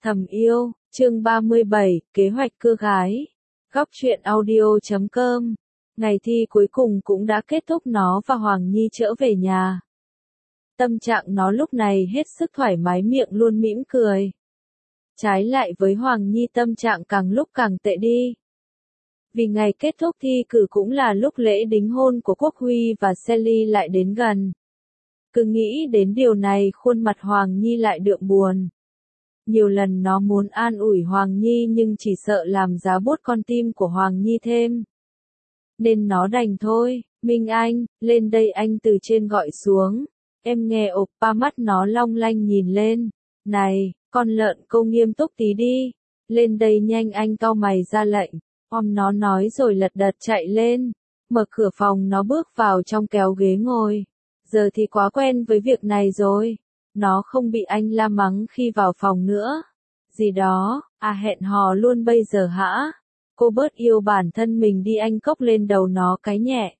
Thầm yêu, chương 37, kế hoạch cưa gái. Góc truyện audio.com. Ngày thi cuối cùng cũng đã kết thúc, nó và Hoàng Nhi trở về nhà. Tâm trạng nó lúc này hết sức thoải mái, miệng luôn mỉm cười. Trái lại với Hoàng Nhi, tâm trạng càng lúc càng tệ đi. Vì ngày kết thúc thi cử cũng là lúc lễ đính hôn của Quốc Huy và Sally lại đến gần. Cứ nghĩ đến điều này, khuôn mặt Hoàng Nhi lại đượm buồn. Nhiều lần nó muốn an ủi Hoàng Nhi nhưng chỉ sợ làm giá bút con tim của Hoàng Nhi thêm. Nên nó đành thôi. Minh Anh, lên đây, anh từ trên gọi xuống. Em nghe oppa, mắt nó long lanh nhìn lên. Này, con lợn, câu nghiêm túc tí đi. Lên đây nhanh, anh cau mày ra lệnh. Nó nói rồi lật đật chạy lên. Mở cửa phòng, nó bước vào trong, kéo ghế ngồi. Giờ thì quá quen với việc này rồi. Nó không bị anh la mắng khi vào phòng nữa. Gì đó, hẹn hò luôn bây giờ hả? Cô bớt yêu bản thân mình đi, anh cốc lên đầu nó cái nhẹ.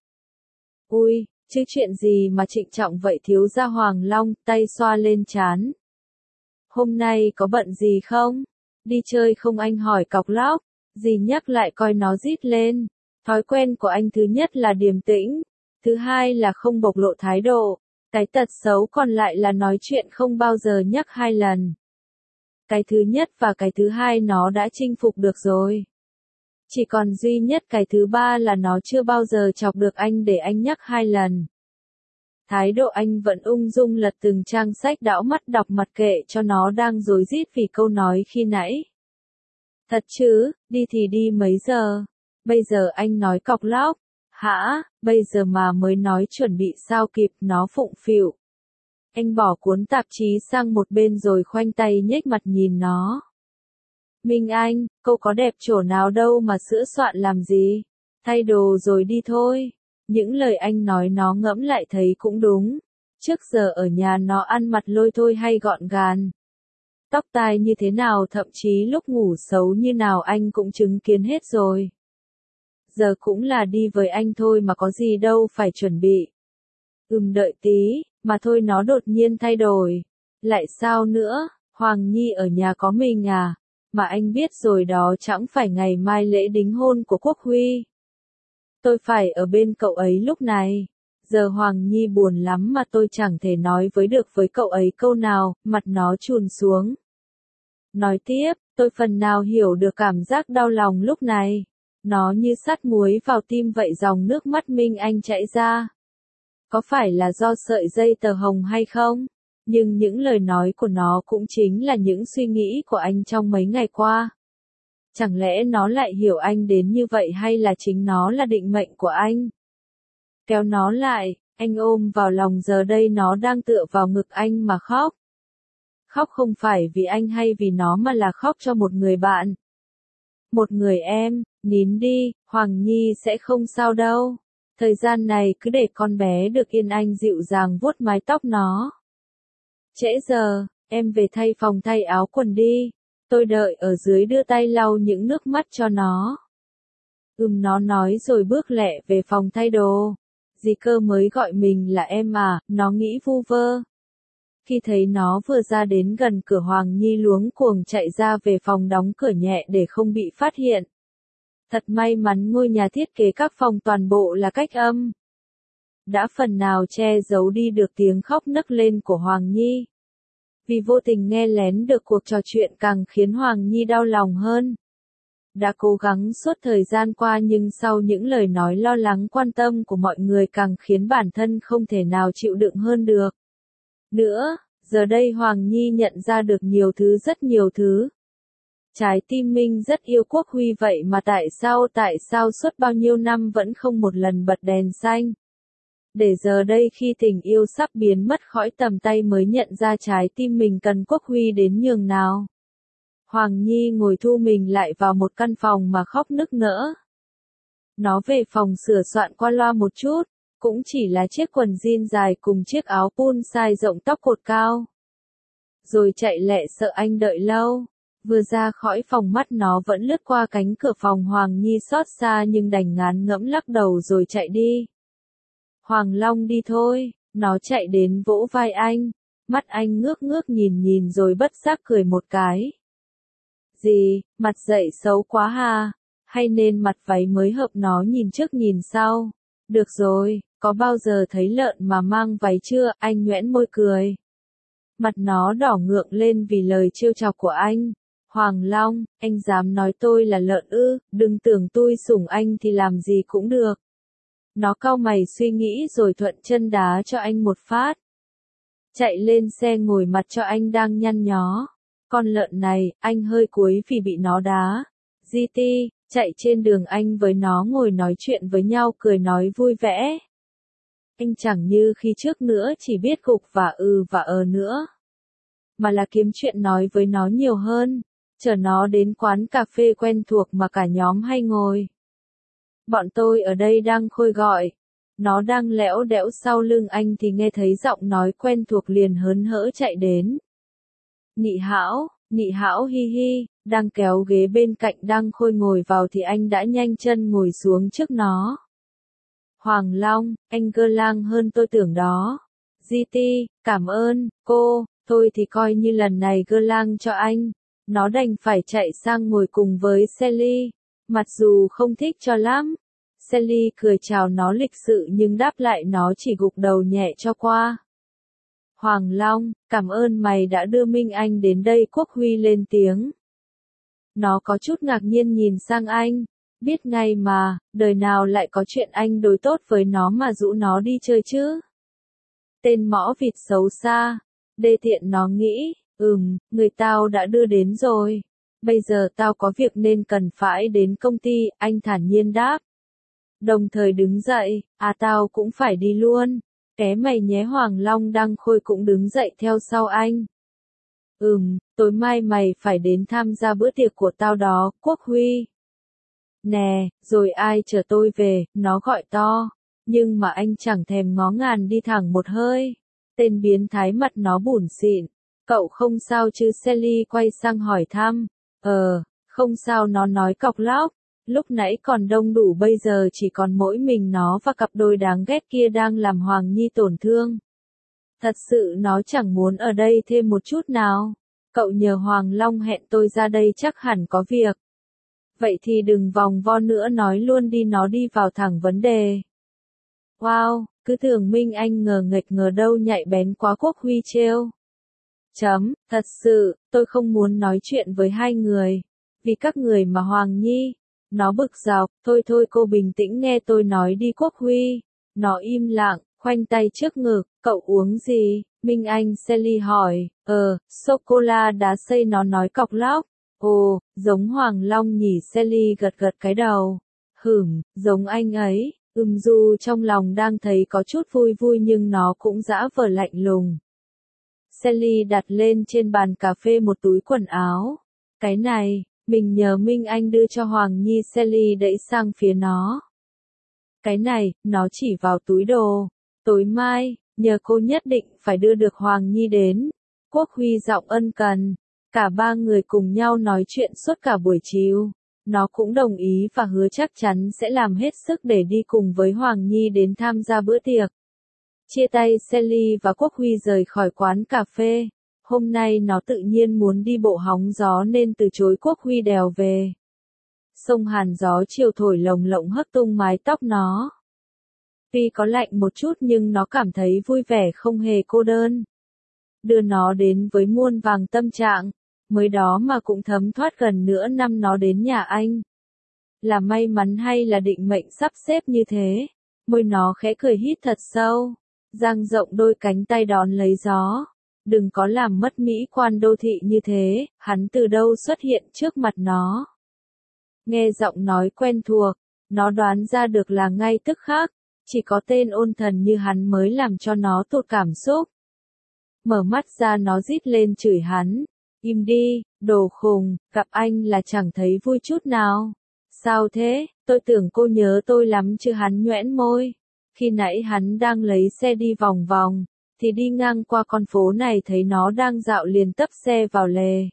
Ui, chứ chuyện gì mà trịnh trọng vậy thiếu gia Hoàng Long, tay xoa lên trán. Hôm nay có bận gì không? Đi chơi không, anh hỏi cọc lóc. Dì nhắc lại coi nó rít lên. Thói quen của anh thứ nhất là điềm tĩnh. Thứ hai là không bộc lộ thái độ. Cái tật xấu còn lại là nói chuyện không bao giờ nhắc hai lần. Cái thứ nhất và cái thứ hai nó đã chinh phục được rồi. Chỉ còn duy nhất cái thứ ba là nó chưa bao giờ chọc được anh để anh nhắc hai lần. Thái độ anh vẫn ung dung lật từng trang sách, đảo mắt đọc mặc kệ cho nó đang rối rít vì câu nói khi nãy. Thật chứ, đi thì đi mấy giờ? Bây giờ anh nói cọc lóc. Hả, bây giờ mà mới nói chuẩn bị sao kịp, nó phụng phịu. Anh bỏ cuốn tạp chí sang một bên rồi khoanh tay nhếch mặt nhìn nó. Minh Anh, cô có đẹp chỗ nào đâu mà sửa soạn làm gì? Thay đồ rồi đi thôi. Những lời anh nói nó ngẫm lại thấy cũng đúng. Trước giờ ở nhà nó ăn mặc lôi thôi hay gọn gàng. Tóc tai như thế nào, thậm chí lúc ngủ xấu như nào anh cũng chứng kiến hết rồi. Giờ cũng là đi với anh thôi mà có gì đâu phải chuẩn bị. Đợi tí, mà thôi, nó đột nhiên thay đổi. Lại sao nữa, Hoàng Nhi ở nhà có mình à? Mà anh biết rồi đó, chẳng phải ngày mai lễ đính hôn của Quốc Huy. Tôi phải ở bên cậu ấy lúc này. Giờ Hoàng Nhi buồn lắm mà tôi chẳng thể nói được với cậu ấy câu nào, mặt nó chùn xuống. Nói tiếp, tôi phần nào hiểu được cảm giác đau lòng lúc này. Nó như sắt muối vào tim vậy, dòng nước mắt Minh Anh chảy ra. Có phải là do sợi dây tờ hồng hay không? Nhưng những lời nói của nó cũng chính là những suy nghĩ của anh trong mấy ngày qua. Chẳng lẽ nó lại hiểu anh đến như vậy, hay là chính nó là định mệnh của anh? Kéo nó lại, anh ôm vào lòng, giờ đây nó đang tựa vào ngực anh mà khóc. Khóc không phải vì anh hay vì nó mà là khóc cho một người bạn. Một người em. Nín đi, Hoàng Nhi sẽ không sao đâu. Thời gian này cứ để con bé được yên, anh dịu dàng vuốt mái tóc nó. Trễ giờ, em về thay phòng, thay áo quần đi. Tôi đợi ở dưới, đưa tay lau những nước mắt cho nó. Nó nói rồi bước lẹ về phòng thay đồ. Dì cơ mới gọi mình là em à, nó nghĩ vu vơ. Khi thấy nó vừa ra đến gần cửa, Hoàng Nhi luống cuồng chạy ra về phòng, đóng cửa nhẹ để không bị phát hiện. Thật may mắn ngôi nhà thiết kế các phòng toàn bộ là cách âm. Đã phần nào che giấu đi được tiếng khóc nấc lên của Hoàng Nhi. Vì vô tình nghe lén được cuộc trò chuyện càng khiến Hoàng Nhi đau lòng hơn. Đã cố gắng suốt thời gian qua nhưng sau những lời nói lo lắng quan tâm của mọi người càng khiến bản thân không thể nào chịu đựng hơn được. Nữa, giờ đây Hoàng Nhi nhận ra được nhiều thứ, rất nhiều thứ. Trái tim mình rất yêu Quốc Huy vậy mà tại sao suốt bao nhiêu năm vẫn không một lần bật đèn xanh. Để giờ đây khi tình yêu sắp biến mất khỏi tầm tay mới nhận ra trái tim mình cần Quốc Huy đến nhường nào. Hoàng Nhi ngồi thu mình lại vào một căn phòng mà khóc nức nở. Nó về phòng sửa soạn qua loa một chút, cũng chỉ là chiếc quần jean dài cùng chiếc áo pun size rộng, tóc cột cao. Rồi chạy lẹ, sợ anh đợi lâu. Vừa ra khỏi phòng, mắt nó vẫn lướt qua cánh cửa phòng Hoàng Nhi xót xa nhưng đành ngán ngẫm lắc đầu rồi chạy đi. Hoàng Long, đi thôi. Nó chạy đến vỗ vai anh. Mắt anh ngước ngước nhìn rồi bất giác cười một cái. Gì, mặt dậy xấu quá hà? Hay nên mặt váy mới hợp nó nhìn trước nhìn sau? Được rồi, có bao giờ thấy lợn mà mang váy chưa? Anh nhoẻn môi cười. Mặt nó đỏ ngượng lên vì lời trêu chọc của anh. Hoàng Long, anh dám nói tôi là lợn ư? Đừng tưởng tôi sủng anh thì làm gì cũng được. Nó cau mày suy nghĩ rồi thuận chân đá cho anh một phát. Chạy lên xe ngồi mặt cho anh đang nhăn nhó. Con lợn này, anh hơi cúi vì bị nó đá. GT, chạy trên đường anh với nó ngồi nói chuyện với nhau cười nói vui vẻ. Anh chẳng như khi trước nữa chỉ biết gục và nữa. Mà là kiếm chuyện nói với nó nhiều hơn. Chở nó đến quán cà phê quen thuộc mà cả nhóm hay ngồi. Bọn tôi ở đây đang khôi gọi. Nó đang lẽo đẽo sau lưng anh thì nghe thấy giọng nói quen thuộc liền hớn hở chạy đến. Nị hão hi hi, đang kéo ghế bên cạnh đang khôi ngồi vào thì anh đã nhanh chân ngồi xuống trước nó. Hoàng Long, anh cơ lang hơn tôi tưởng đó. GT, cảm ơn, cô, thôi thì coi như lần này cơ lang cho anh. Nó đành phải chạy sang ngồi cùng với Sally, mặc dù không thích cho lắm. Sally cười chào nó lịch sự nhưng đáp lại nó chỉ gục đầu nhẹ cho qua. Hoàng Long, cảm ơn mày đã đưa Minh Anh đến đây. Quốc Huy lên tiếng. Nó có chút ngạc nhiên nhìn sang anh. Biết ngay mà, đời nào lại có chuyện anh đối tốt với nó mà rủ nó đi chơi chứ. Tên mõ vịt xấu xa. Đê tiện nó nghĩ, người tao đã đưa đến rồi. Bây giờ tao có việc nên cần phải đến công ty, anh thản nhiên đáp. Đồng thời đứng dậy, tao cũng phải đi luôn. Ké mày nhé. Hoàng Long đang khôi cũng đứng dậy theo sau anh. Tối mai mày phải đến tham gia bữa tiệc của tao đó, Quốc Huy. Nè, rồi ai chở tôi về, nó gọi to. Nhưng mà anh chẳng thèm ngó ngàng đi thẳng một hơi. Tên biến thái mặt nó bủn xỉn. Cậu không sao chứ? Sally quay sang hỏi thăm. Không sao, nó nói cọc lóc. Lúc nãy còn đông đủ, bây giờ chỉ còn mỗi mình nó và cặp đôi đáng ghét kia đang làm Hoàng Nhi tổn thương. Thật sự nó chẳng muốn ở đây thêm một chút nào. Cậu nhờ Hoàng Long hẹn tôi ra đây chắc hẳn có việc. Vậy thì đừng vòng vo nữa, nói luôn đi. Nó đi vào thẳng vấn đề. Wow, cứ tưởng Minh Anh ngờ nghệch ngờ đâu nhạy bén quá. Quốc Huy trêu. Thật sự, tôi không muốn nói chuyện với hai người. Vì các người mà Hoàng Nhi. Nó bực dọc, thôi cô bình tĩnh nghe tôi nói đi. Quốc Huy. Nó im lặng, khoanh tay trước ngực. Cậu uống gì? Minh Anh. Sally hỏi. Sô-cô-la đá xây. Nó nói cọc lóc. Ồ, giống Hoàng Long nhỉ? Sally gật cái đầu. Giống anh ấy. Dù trong lòng đang thấy có chút vui nhưng nó cũng dã vờ lạnh lùng. Sally đặt lên trên bàn cà phê một túi quần áo. Cái này, mình nhờ Minh Anh đưa cho Hoàng Nhi. Sally đẩy sang phía nó. Cái này, nó chỉ vào túi đồ. Tối mai, nhờ cô nhất định phải đưa được Hoàng Nhi đến. Quốc Huy giọng ân cần. Cả ba người cùng nhau nói chuyện suốt cả buổi chiều. Nó cũng đồng ý và hứa chắc chắn sẽ làm hết sức để đi cùng với Hoàng Nhi đến tham gia bữa tiệc. Chia tay, Sally và Quốc Huy rời khỏi quán cà phê. Hôm nay nó tự nhiên muốn đi bộ hóng gió nên từ chối Quốc Huy đèo về. Sông Hàn gió chiều thổi lồng lộng hất tung mái tóc nó. Tuy có lạnh một chút nhưng nó cảm thấy vui vẻ không hề cô đơn. Đưa nó đến với muôn vàng tâm trạng. Mới đó mà cũng thấm thoát gần nửa năm nó đến nhà anh. Là may mắn hay là định mệnh sắp xếp như thế? Môi nó khẽ cười hít thật sâu. Dang rộng đôi cánh tay đón lấy gió. Đừng có làm mất mỹ quan đô thị như thế. Hắn từ đâu xuất hiện trước mặt nó. Nghe giọng nói quen thuộc. Nó đoán ra được là ngay tức khắc. Chỉ có tên ôn thần như hắn mới làm cho nó tụt cảm xúc. Mở mắt ra nó rít lên chửi hắn. Im đi, đồ khùng, gặp anh là chẳng thấy vui chút nào. Sao thế, tôi tưởng cô nhớ tôi lắm chứ? Hắn nhoẻn môi. Khi nãy hắn đang lấy xe đi vòng vòng, thì đi ngang qua con phố này thấy nó đang dạo liền tấp xe vào lề.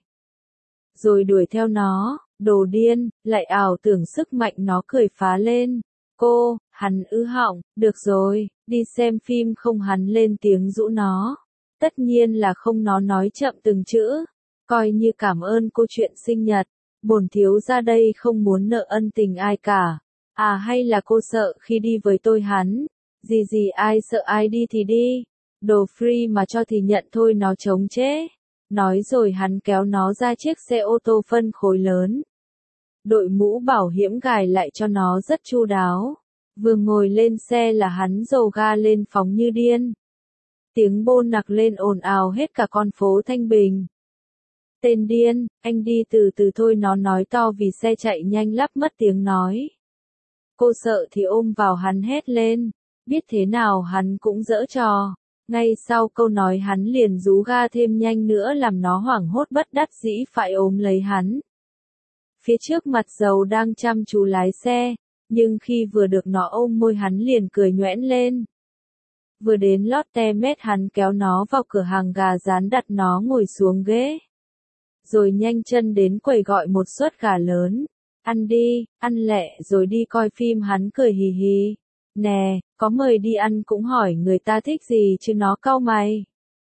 Rồi đuổi theo nó, đồ điên, lại ảo tưởng sức mạnh. Nó cười phá lên. Cô, hắn ư họng, được rồi, đi xem phim không? Hắn lên tiếng dụ nó. Tất nhiên là không, nó nói chậm từng chữ. Coi như cảm ơn cô chuyện sinh nhật. Bổn thiếu gia đây không muốn nợ ân tình ai cả. À hay là cô sợ khi đi với tôi hắn? Gì ai sợ ai đi thì đi. Đồ free mà cho thì nhận thôi nó chống chế. Nói rồi hắn kéo nó ra chiếc xe ô tô phân khối lớn. Đội mũ bảo hiểm gài lại cho nó rất chu đáo. Vừa ngồi lên xe là hắn dầu ga lên phóng như điên. Tiếng bôn nặc lên ồn ào hết cả con phố Thanh Bình. Tên điên, anh đi từ từ thôi nó nói to vì xe chạy nhanh lắp mất tiếng nói. Cô sợ thì ôm vào hắn hét lên. Biết thế nào hắn cũng giỡn trò. Ngay sau câu nói hắn liền rú ga thêm nhanh nữa làm nó hoảng hốt bất đắc dĩ phải ôm lấy hắn. Phía trước mặt dầu đang chăm chú lái xe, nhưng khi vừa được nó ôm môi hắn liền cười nhoẻn lên. Vừa đến Lotte Mart hắn kéo nó vào cửa hàng gà rán đặt nó ngồi xuống ghế. Rồi nhanh chân đến quầy gọi một suất gà lớn. Ăn đi, ăn lẹ rồi đi coi phim hắn cười hì hì. Nè, có mời đi ăn cũng hỏi người ta thích gì chứ nó cau mày.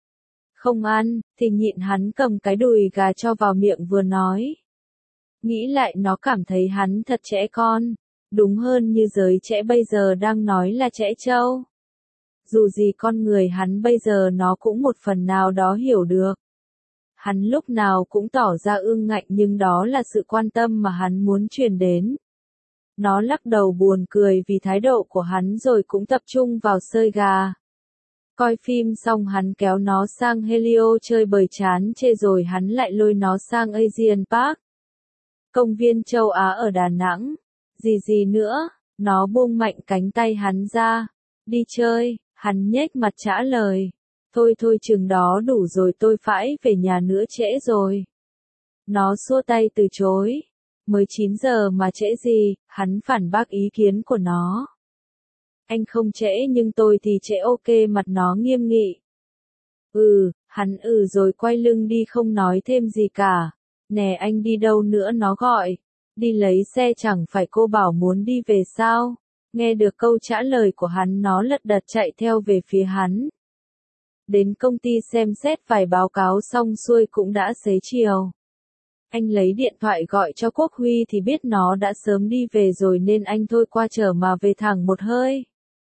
Không ăn, thì nhịn hắn cầm cái đùi gà cho vào miệng vừa nói. Nghĩ lại nó cảm thấy hắn thật trẻ con. Đúng hơn như giới trẻ bây giờ đang nói là trẻ trâu. Dù gì con người hắn bây giờ nó cũng một phần nào đó hiểu được. Hắn lúc nào cũng tỏ ra ương ngạnh nhưng đó là sự quan tâm mà hắn muốn truyền đến. Nó lắc đầu buồn cười vì thái độ của hắn rồi cũng tập trung vào xơi gà. Coi phim xong hắn kéo nó sang Helio chơi bời chán chê rồi hắn lại lôi nó sang Asian Park. Công viên châu Á ở Đà Nẵng. Gì nữa, nó buông mạnh cánh tay hắn ra. Đi chơi, hắn nhếch mặt trả lời. Thôi chừng đó đủ rồi tôi phải về nhà nữa trễ rồi. Nó xua tay từ chối. Mới 9 giờ mà trễ gì, hắn phản bác ý kiến của nó. Anh không trễ nhưng tôi thì trễ ok mặt nó nghiêm nghị. Hắn rồi quay lưng đi không nói thêm gì cả. Nè anh đi đâu nữa nó gọi. Đi lấy xe chẳng phải cô bảo muốn đi về sao. Nghe được câu trả lời của hắn nó lật đật chạy theo về phía hắn. Đến công ty xem xét vài báo cáo xong xuôi cũng đã xế chiều. Anh lấy điện thoại gọi cho Quốc Huy thì biết nó đã sớm đi về rồi nên anh thôi qua chở mà về thẳng một hơi.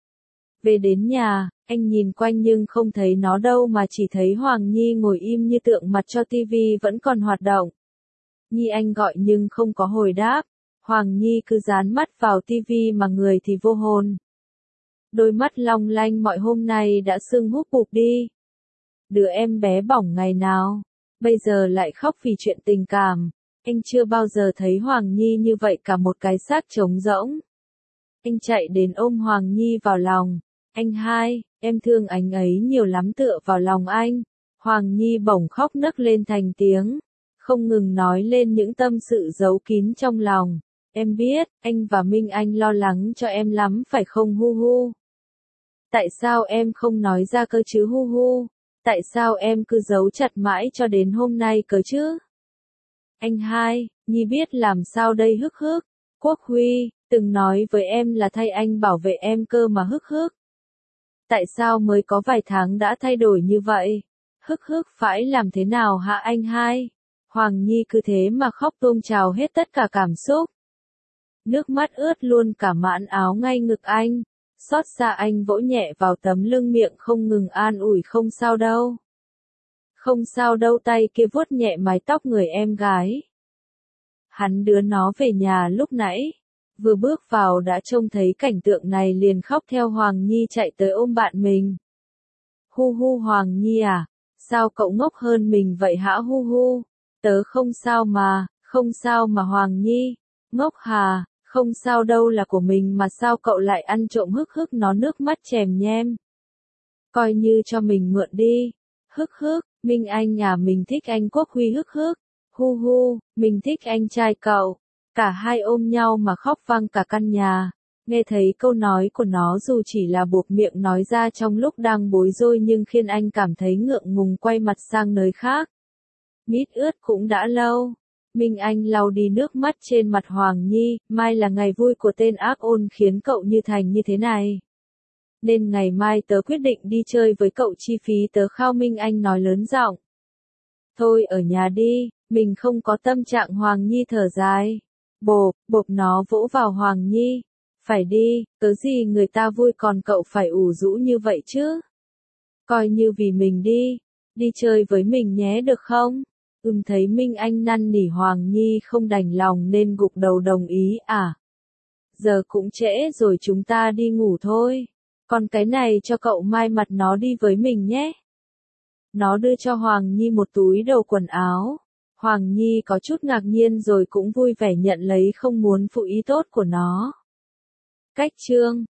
Về đến nhà, anh nhìn quanh nhưng không thấy nó đâu mà chỉ thấy Hoàng Nhi ngồi im như tượng mặt cho tivi vẫn còn hoạt động. Nhi anh gọi nhưng không có hồi đáp. Hoàng Nhi cứ dán mắt vào tivi mà người thì vô hồn. Đôi mắt long lanh mọi hôm nay đã sưng húp bụp đi. Đứa em bé bỏng ngày nào, bây giờ lại khóc vì chuyện tình cảm. Anh chưa bao giờ thấy Hoàng Nhi như vậy cả một cái xác trống rỗng. Anh chạy đến ôm Hoàng Nhi vào lòng. Anh hai, em thương anh ấy nhiều lắm tựa vào lòng anh. Hoàng Nhi bỗng khóc nấc lên thành tiếng. Không ngừng nói lên những tâm sự giấu kín trong lòng. Em biết, anh và Minh Anh lo lắng cho em lắm phải không hu hu? Tại sao em không nói ra cơ chứ hu hu? Tại sao em cứ giấu chặt mãi cho đến hôm nay cơ chứ? Anh hai, Nhi biết làm sao đây hức hức. Quốc Huy, từng nói với em là thay anh bảo vệ em cơ mà hức hức. Tại sao mới có vài tháng đã thay đổi như vậy? Hức hức phải làm thế nào hả anh hai? Hoàng Nhi cứ thế mà khóc tuôn trào hết tất cả cảm xúc. Nước mắt ướt luôn cả mãn áo ngay ngực anh. Xót xa anh vỗ nhẹ vào tấm lưng miệng không ngừng an ủi không sao đâu. Không sao đâu tay kia vuốt nhẹ mái tóc người em gái. Hắn đưa nó về nhà lúc nãy. Vừa bước vào đã trông thấy cảnh tượng này liền khóc theo Hoàng Nhi chạy tới ôm bạn mình. Hu hu Hoàng Nhi à, sao cậu ngốc hơn mình vậy hả hu hu? Tớ không sao mà Hoàng Nhi. Ngốc hà, không sao đâu là của mình mà sao cậu lại ăn trộm hức hức nó nước mắt chèm nhem. Coi như cho mình mượn đi. Hức hức, Minh Anh nhà mình thích anh Quốc Huy hức hức. Hu hu, mình thích anh trai cậu. Cả hai ôm nhau mà khóc vang cả căn nhà. Nghe thấy câu nói của nó dù chỉ là buộc miệng nói ra trong lúc đang bối rối nhưng khiến anh cảm thấy ngượng ngùng quay mặt sang nơi khác. Mít ướt cũng đã lâu. Minh Anh lau đi nước mắt trên mặt Hoàng Nhi, mai là ngày vui của tên ác ôn khiến cậu như thành như thế này. Nên ngày mai tớ quyết định đi chơi với cậu chi phí tớ khao Minh Anh nói lớn giọng. Thôi ở nhà đi, Mình không có tâm trạng. Hoàng Nhi thở dài. Bộp, bộp nó vỗ vào Hoàng Nhi. Phải đi, cớ gì người ta vui còn cậu phải ủ rũ như vậy chứ? Coi như vì mình đi. Đi chơi với mình nhé được không? Thấy Minh Anh năn nỉ Hoàng Nhi không đành lòng nên gục đầu đồng ý. À? Giờ cũng trễ rồi, chúng ta đi ngủ thôi. Còn cái này cho cậu mai mặt nó đi với mình nhé. Nó đưa cho Hoàng Nhi một túi đồ quần áo. Hoàng Nhi có chút ngạc nhiên rồi cũng vui vẻ nhận lấy, không muốn phụ ý tốt của nó. Cách chương